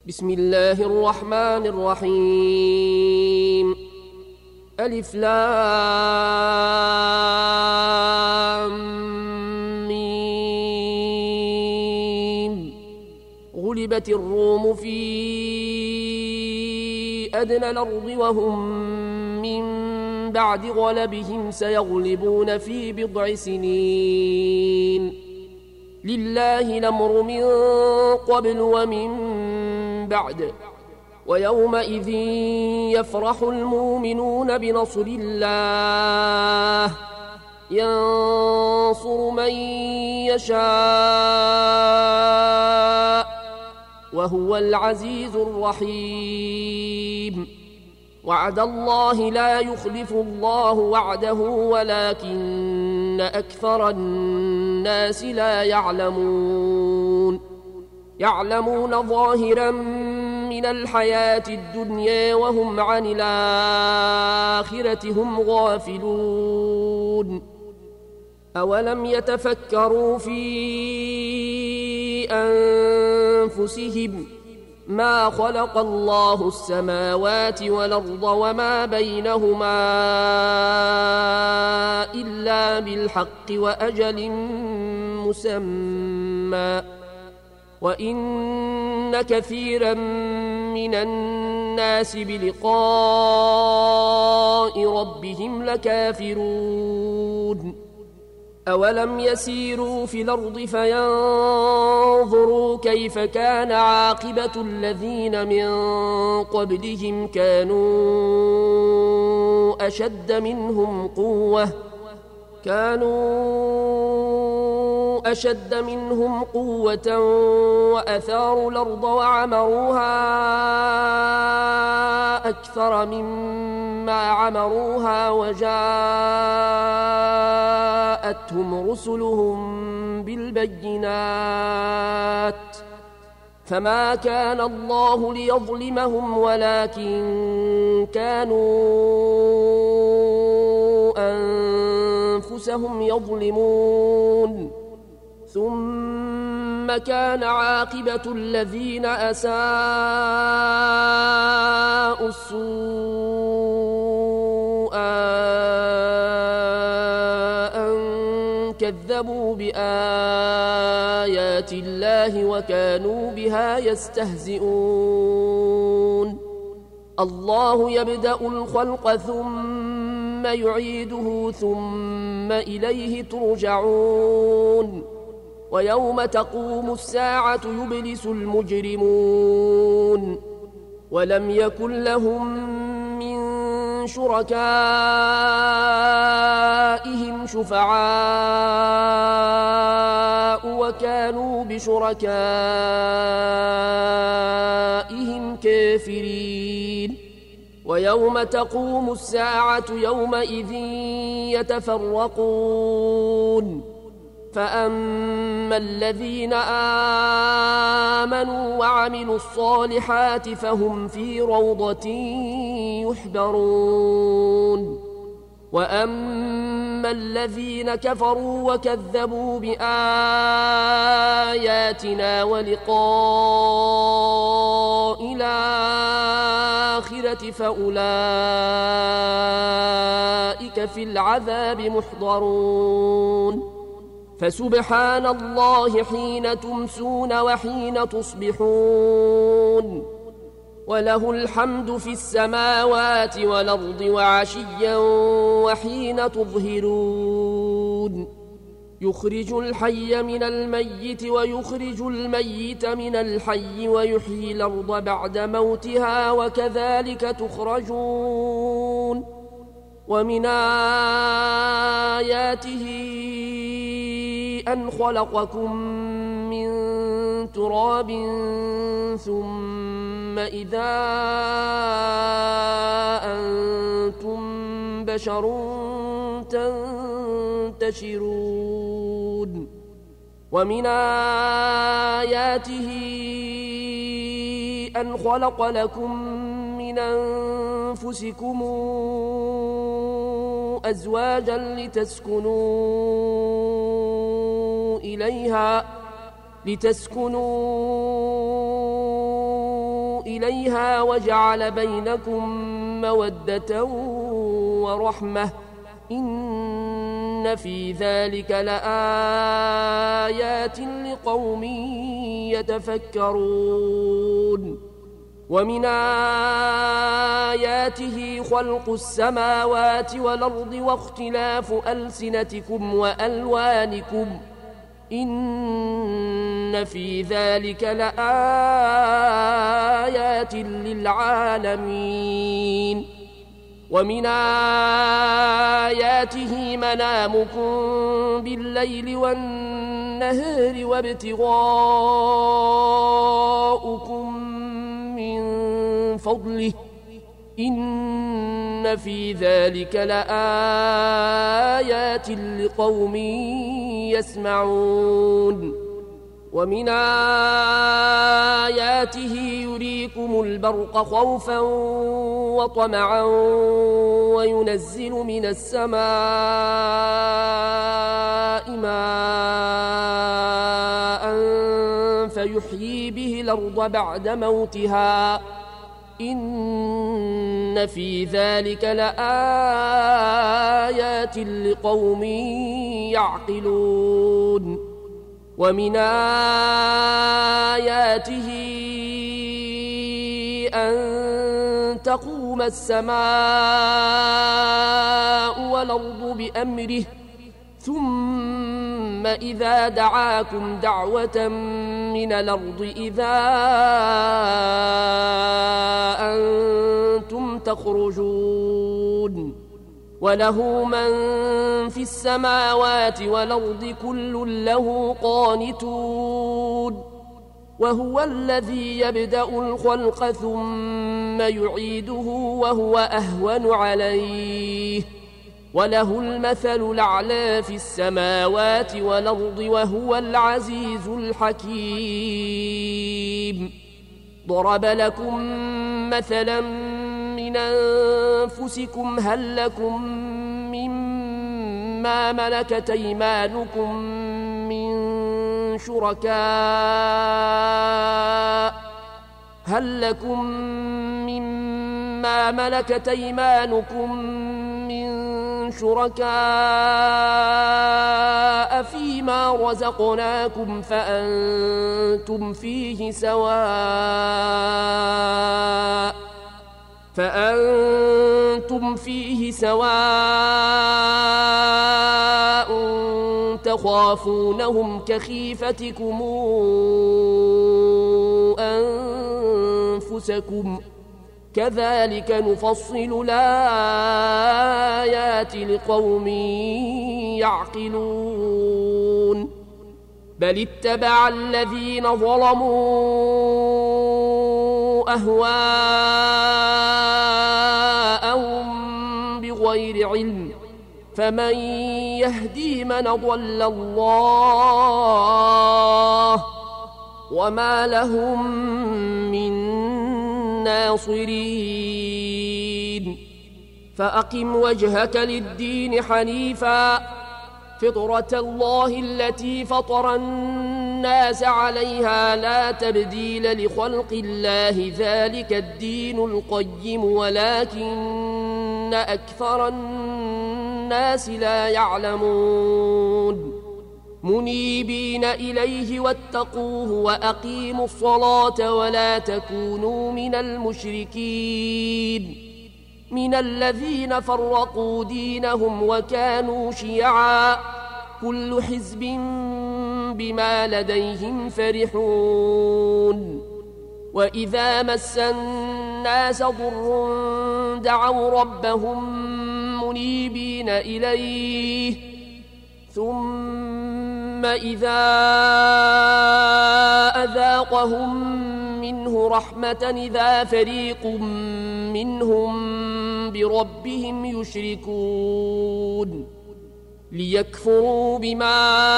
بسم الله الرحمن الرحيم ألف لام ميم غلبت الروم في أدنى الأرض وهم من بعد غلبهم سيغلبون في بضع سنين لله الأمر من قبل ومن بعد ويومئذ يفرح المؤمنون بنصر الله ينصر من يشاء وهو العزيز الرحيم وعد الله لا يخلف الله وعده ولكن أكثر الناس لا يعلمون ظاهرا من الحياة الدنيا وهم عن الآخرة هم غافلون أولم يتفكروا في أنفسهم ما خلق الله السماوات والأرض وما بينهما إلا بالحق وأجل مسمى وإن كثيرا من الناس بلقاء ربهم لكافرون أولم يسيروا في الأرض فينظروا كيف كان عاقبة الذين من قبلهم كانوا أشد منهم قوة وأثاروا الأرض وعمروها أكثر مما عمروها وجاءتهم رسلهم بالبينات فما كان الله ليظلمهم ولكن كانوا أنفسهم يظلمون ثم كان عاقبة الذين أساءوا السوء أن كذبوا بآيات الله وكانوا بها يستهزئون الله يبدأ الخلق ثم يعيده ثم إليه ترجعون ويوم تقوم الساعة يبلس المجرمون ولم يكن لهم من شركائهم شفعاء وكانوا بشركائهم كافرين ويوم تقوم الساعة يومئذ يتفرقون فأما الذين آمنوا وعملوا الصالحات فهم في روضة يحبرون وأما الذين كفروا وكذبوا بآياتنا ولقاء الآخرة فأولئك في العذاب محضرون فسبحان الله حين تمسون وحين تصبحون وله الحمد في السماوات والأرض وعشيا وحين تظهرون يخرج الحي من الميت ويخرج الميت من الحي ويحيي الأرض بعد موتها وكذلك تخرجون ومن آياته أن خلقكم من تراب ثم إذا أنتم بشر تنتشرون ومن آياته أن خلق لكم من أنفسكم أزواجا لتسكنوا إليها وجعل بينكم مودة ورحمة إن في ذلك لآيات لقوم يتفكرون ومن آياته خلق السماوات والأرض واختلاف ألسنتكم وألوانكم إن في ذلك لآيات للعالمين ومن آياته منامكم بالليل والنهار وابتغاؤكم من فضله إن في ذلك لآيات لقوم يسمعون ومن آياته يريكم البرق خوفا وطمعا وينزل من السماء ماء فيحيي به الأرض بعد موتها إن في ذلك لآيات لقوم يعقلون ومن آياته أن تقوم السماء والأرض بأمره ثم إذا دعاكم دعوة من الأرض إذا أنتم تخرجون وله من في السماوات والأرض كل له قانتون وهو الذي يبدأ الخلق ثم يعيده وهو أهون عليه وله المثل الأعلى في السماوات والأرض وهو العزيز الحكيم ضرب لكم مثلا من أنفسكم هل لكم مما ملكت أيمانكم من شركاء فيما رزقناكم فأنتم فيه سواء تخافونهم كخيفتكم أنفسكم كذلك نفصل الآيات لقوم يعقلون بل اتبع الذين ظلموا أهواءهم بغير علم فمن يهدي من ضل الله وما لهم من ناصرين فأقم وجهك للدين حنيفا فطرة الله التي فطر الناس عليها لا تبديل لخلق الله ذلك الدين القيم ولكن أكثر الناس لا يعلمون منيبين إليه واتقوه وأقيموا الصلاة ولا تكونوا من المشركين من الذين فرقوا دينهم وكانوا شيعا كل حزب بما لديهم فرحون وإذا مس الناس ضر دعوا ربهم منيبين إليه ثم إذا أذاقهم منه رحمة إذا فريق منهم بربهم يشركون ليكفروا بما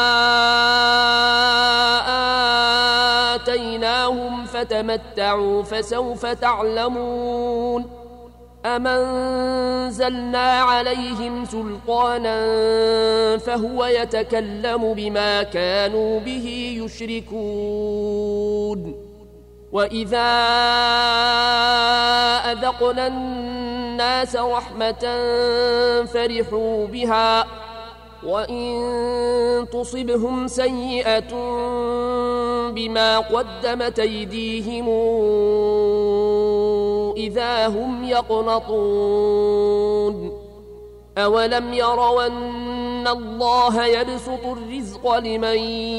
آتيناهم فتمتعوا فسوف تعلمون أم أنزلنا عليهم سلطانا فهو يتكلم بما كانوا به يشركون وإذا أذقنا الناس رحمة فرحوا بها وإن تصبهم سيئة بما قدمت أيديهم إذا هم يقنطون أولم يروا أن الله يبسط الرزق لمن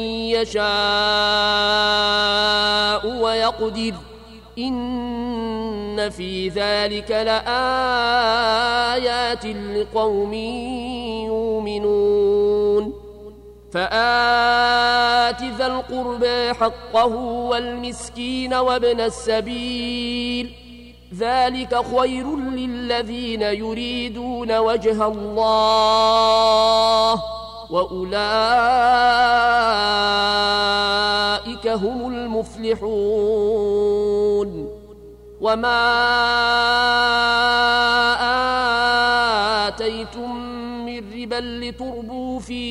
يشاء ويقدر إن في ذلك لآيات لقوم يؤمنون فآت ذا القربى حقه والمسكين وابن السبيل ذلك خير للذين يريدون وجه الله وأولئك هم المفلحون وما آتيتم من ربا لتربوا في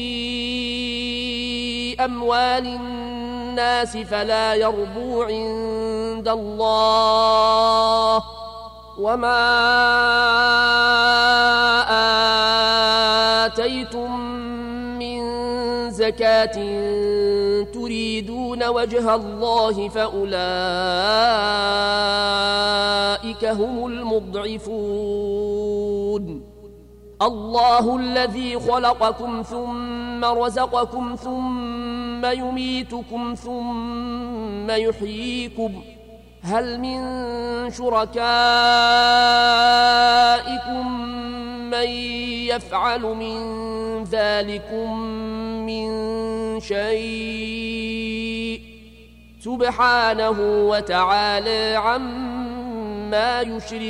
أموال الناس فلا يربو عند الله وما آتيتم من زكاة تريدون وجه الله فأولئك هم المضعفون الله الذي خلقكم ثم رزقكم ثم يميتكم ثم يحييكم هل من شركائكم من يفعل من ذلكم من شيء سبحانه وتعالى عما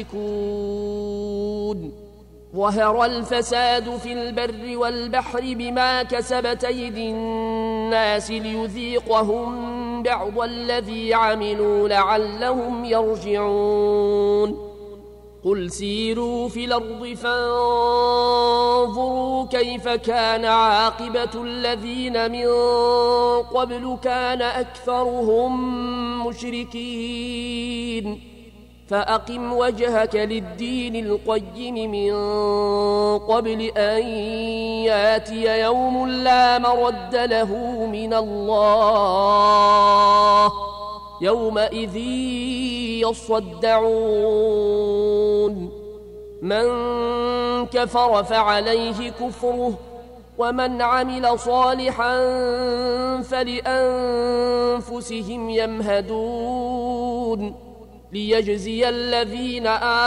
يشركون ظهر الفساد في البر والبحر بما كسبت أيدي الناس ليذيقهم بعض الذي عملوا لعلهم يرجعون قل سيروا في الأرض فانظروا كيف كان عاقبة الذين من قبل كان أكثرهم مشركين فأقم وجهك للدين القيم من قبل أن ياتي يوم لا مرد له من الله يومئذ يصدعون من كفر فعليه كفره ومن عمل صالحا فلأنفسهم يمهدون ليجزي الذين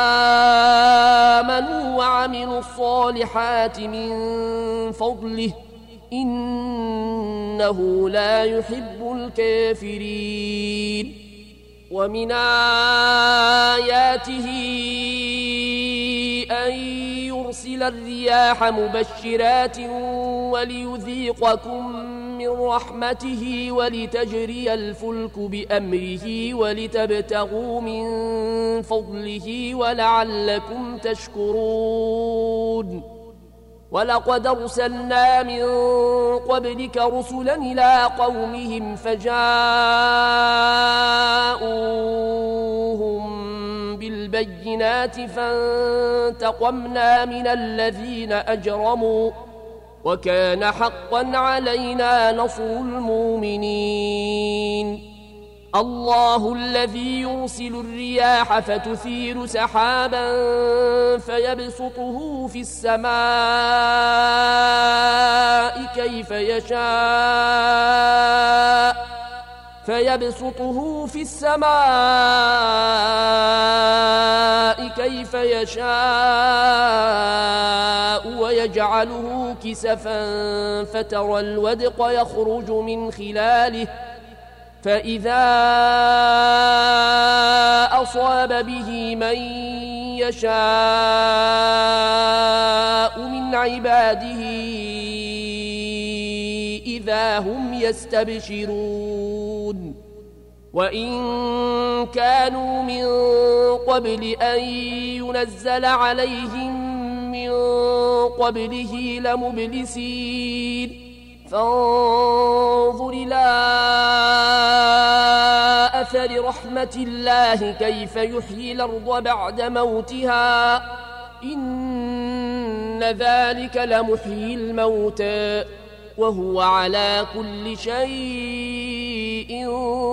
آمنوا وعملوا الصالحات من فضله إنه لا يحب الكافرين ومن آياته أن يرسل الرياح مبشرات وليذيقكم من رحمته ولتجري الفلك بأمره ولتبتغوا من فضله ولعلكم تشكرون ولقد أرسلنا من قبلك رسلا إلى قومهم فجاءوهم بالبينات فانتقمنا من الذين أجرموا وكان حقا علينا نصر المؤمنين الله الذي يرسل الرياح فتثير سحابا فيبسطه في السماء كيف يشاء ويجعله كسفا فترى الودق يخرج من خلاله فإذا أصاب به من يشاء من عباده إذا هم يستبشرون وإن كانوا من قبل أن ينزل عليهم من قبله لمبلسين فانظر إلى أثر رحمة الله كيف يحيي الأرض بعد موتها إن ذلك لمحيي الموتى وهو على كل شيء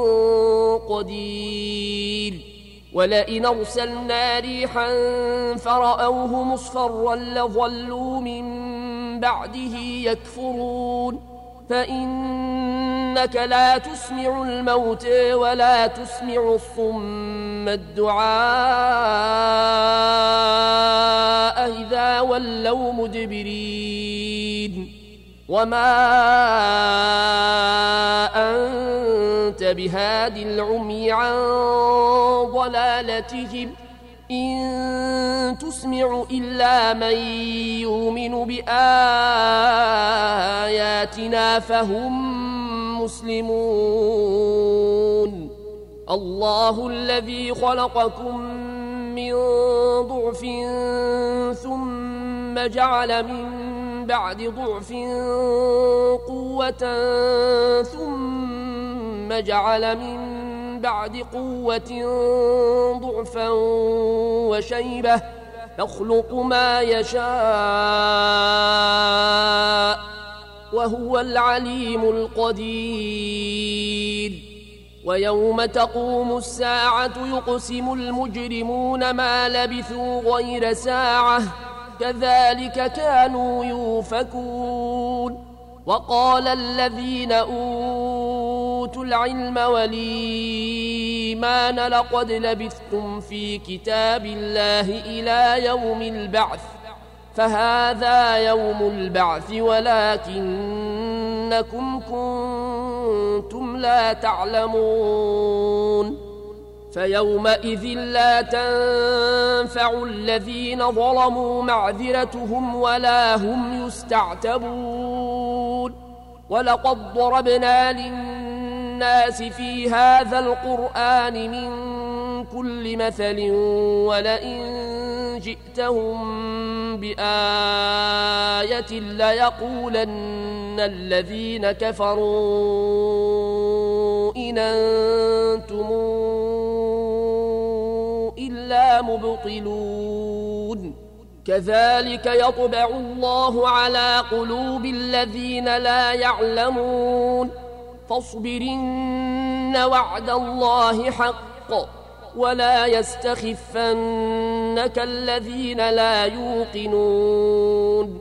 قدير ولئن أرسلنا ريحا فرأوه مصفرا لظلوا من بعده يكفرون فإنك لا تسمع الموتى ولا تسمع الصم الدعاء إذا ولوا مدبرين وما أنت بهاد العمي عن ضلالتهم إن تسمع إلا من يؤمن بآياتنا فهم مسلمون الله الذي خلقكم من ضعف ثم جعل من بعد ضعف قوة ثم جعل من بعد قوة ضعفا وشيبة يخلق ما يشاء وهو العليم القدير ويوم تقوم الساعة يقسم المجرمون ما لبثوا غير ساعة كذلك كانوا يؤفكون وقال الذين أوتوا العلم والإيمان لقد لبثتم في كتاب الله إلى يوم البعث فهذا يوم البعث ولكنكم كنتم لا تعلمون فيومئذ لا تنفع الذين ظلموا معذرتهم ولا هم يستعتبون ولقد ضربنا للناس في هذا القرآن من كل مثل ولئن جئتهم بآية ليقولن الذين كفروا إن أنتم إلا مبطلون كذلك يطبع الله على قلوب الذين لا يعلمون فاصبرن وعد الله حق ولا يستخفنك الذين لا يوقنون